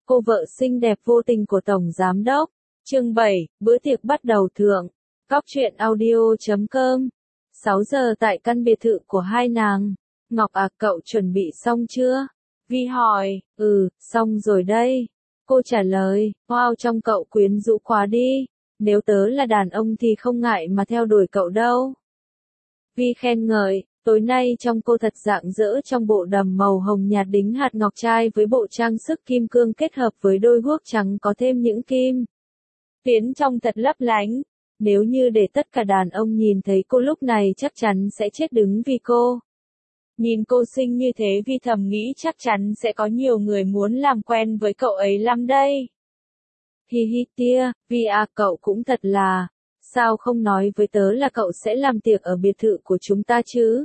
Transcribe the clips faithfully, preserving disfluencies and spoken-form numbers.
Cô vợ xinh đẹp vô tình của Tổng Giám Đốc. Chương bảy, bữa tiệc bắt đầu thượng. Cóc truyện audio chấm com. sáu giờ tại căn biệt thự của hai nàng. Ngọc à, cậu chuẩn bị xong chưa? Vi hỏi. Ừ, xong rồi đây. Cô trả lời. Wow, trong cậu quyến rũ quá đi. Nếu tớ là đàn ông thì không ngại mà theo đuổi cậu đâu. Vi khen ngợi. Tối nay trông cô thật rạng rỡ trong bộ đầm màu hồng nhạt đính hạt ngọc trai với bộ trang sức kim cương kết hợp với đôi guốc trắng có thêm những kim tuyến trông thật lấp lánh. Nếu như để tất cả đàn ông nhìn thấy cô lúc này chắc chắn sẽ chết đứng vì cô. Nhìn cô xinh như thế Vi thầm nghĩ chắc chắn sẽ có nhiều người muốn làm quen với cậu ấy lắm đây. Hi hi tia, Vi à, cậu cũng thật là, sao không nói với tớ là cậu sẽ làm tiệc ở biệt thự của chúng ta chứ?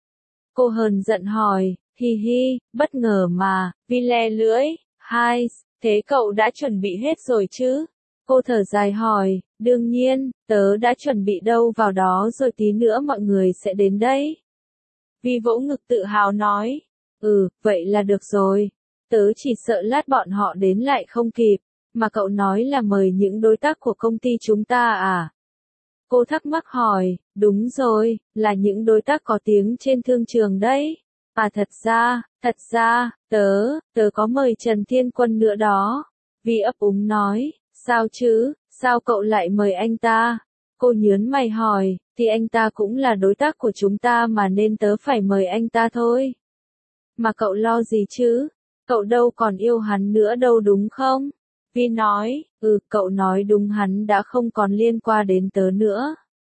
Cô hờn giận hỏi. Hi hi, bất ngờ mà. Vi le lưỡi. Hai, thế cậu đã chuẩn bị hết rồi chứ? Cô thở dài hỏi. Đương nhiên, tớ đã chuẩn bị đâu vào đó rồi, tí nữa mọi người sẽ đến đấy. Vi vỗ ngực tự hào nói. Ừ, vậy là được rồi. Tớ chỉ sợ lát bọn họ đến lại không kịp. Mà cậu nói là mời những đối tác của công ty chúng ta à? Cô thắc mắc hỏi. Đúng rồi, là những đối tác có tiếng trên thương trường đấy. À thật ra, thật ra, tớ, tớ có mời Trần Thiên Quân nữa đó. Vi ấp úng nói. Sao chứ, sao cậu lại mời anh ta? Cô nhớn mày hỏi. Thì anh ta cũng là đối tác của chúng ta mà nên tớ phải mời anh ta thôi. Mà cậu lo gì chứ? Cậu đâu còn yêu hắn nữa đâu đúng không? Vi nói. Ừ, cậu nói đúng, hắn đã không còn liên quan đến tớ nữa.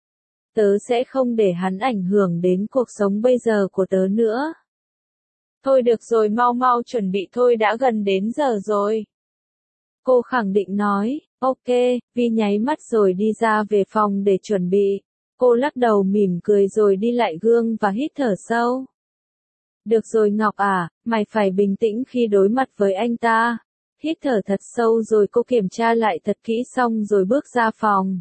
Tớ sẽ không để hắn ảnh hưởng đến cuộc sống bây giờ của tớ nữa. Thôi được rồi, mau mau chuẩn bị thôi, đã gần đến giờ rồi. Cô khẳng định nói. Ok, Vi nháy mắt rồi đi ra về phòng để chuẩn bị. Cô lắc đầu mỉm cười rồi đi lại gương và hít thở sâu. Được rồi Ngọc à, mày phải bình tĩnh khi đối mặt với anh ta. Hít thở thật sâu rồi cô kiểm tra lại thật kỹ xong rồi bước ra phòng.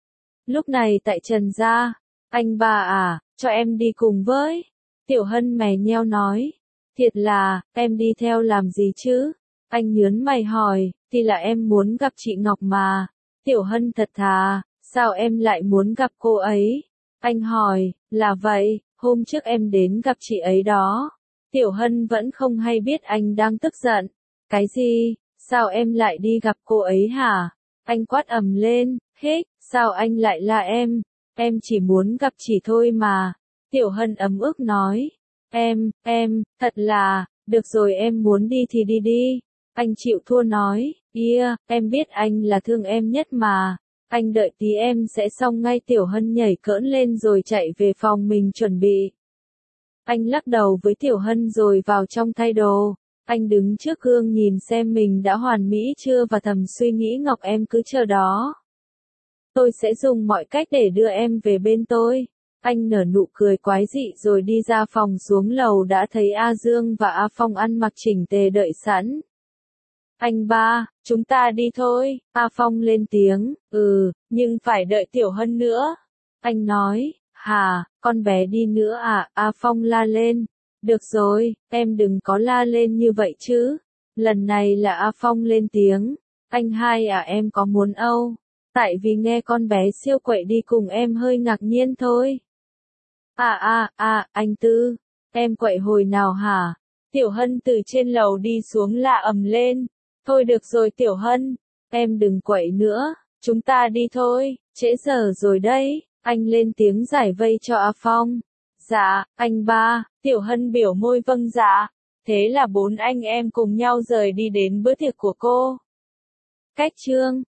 Lúc này tại Trần gia. Anh ba à, cho em đi cùng với. Tiểu Hân mè nheo nói. Thiệt là, em đi theo làm gì chứ? Anh nhớn mày hỏi. Thì là em muốn gặp chị Ngọc mà. Tiểu Hân thật thà. Sao em lại muốn gặp cô ấy? Anh hỏi. Là vậy, hôm trước em đến gặp chị ấy đó. Tiểu Hân vẫn không hay biết anh đang tức giận. Cái gì? Sao em lại đi gặp cô ấy hả? Anh quát ầm lên. Hích, sao anh lại la em? Em chỉ muốn gặp chị thôi mà. Tiểu Hân ấm ức nói. Em, em, thật là, được rồi, em muốn đi thì đi đi. Anh chịu thua nói. Yeah, em biết anh là thương em nhất mà. Anh đợi tí em sẽ xong ngay. Tiểu Hân nhảy cỡn lên rồi chạy về phòng mình chuẩn bị. Anh lắc đầu với Tiểu Hân rồi vào trong thay đồ. Anh đứng trước gương nhìn xem mình đã hoàn mỹ chưa và thầm suy nghĩ. Ngọc em cứ chờ đó. Tôi sẽ dùng mọi cách để đưa em về bên tôi. Anh nở nụ cười quái dị rồi đi ra phòng, xuống lầu đã thấy A Dương và A Phong ăn mặc chỉnh tề đợi sẵn. Anh ba, chúng ta đi thôi. A Phong lên tiếng. Ừ, nhưng phải đợi Tiểu Hân nữa. Anh nói. Hà, con bé đi nữa à? A Phong la lên. Được rồi, em đừng có la lên như vậy chứ. Lần này là A Phong lên tiếng. Anh hai à, em có muốn Âu? Tại vì nghe con bé siêu quậy đi cùng em hơi ngạc nhiên thôi. À à à, anh Tư. Em quậy hồi nào hả? Tiểu Hân từ trên lầu đi xuống la ầm lên. Thôi được rồi Tiểu Hân. Em đừng quậy nữa. Chúng ta đi thôi. Trễ giờ rồi đấy. Anh lên tiếng giải vây cho A Phong. Dạ, anh ba. Tiểu Hân biểu môi vâng dạ. Thế là bốn anh em cùng nhau rời đi đến bữa tiệc của cô. Cách chương.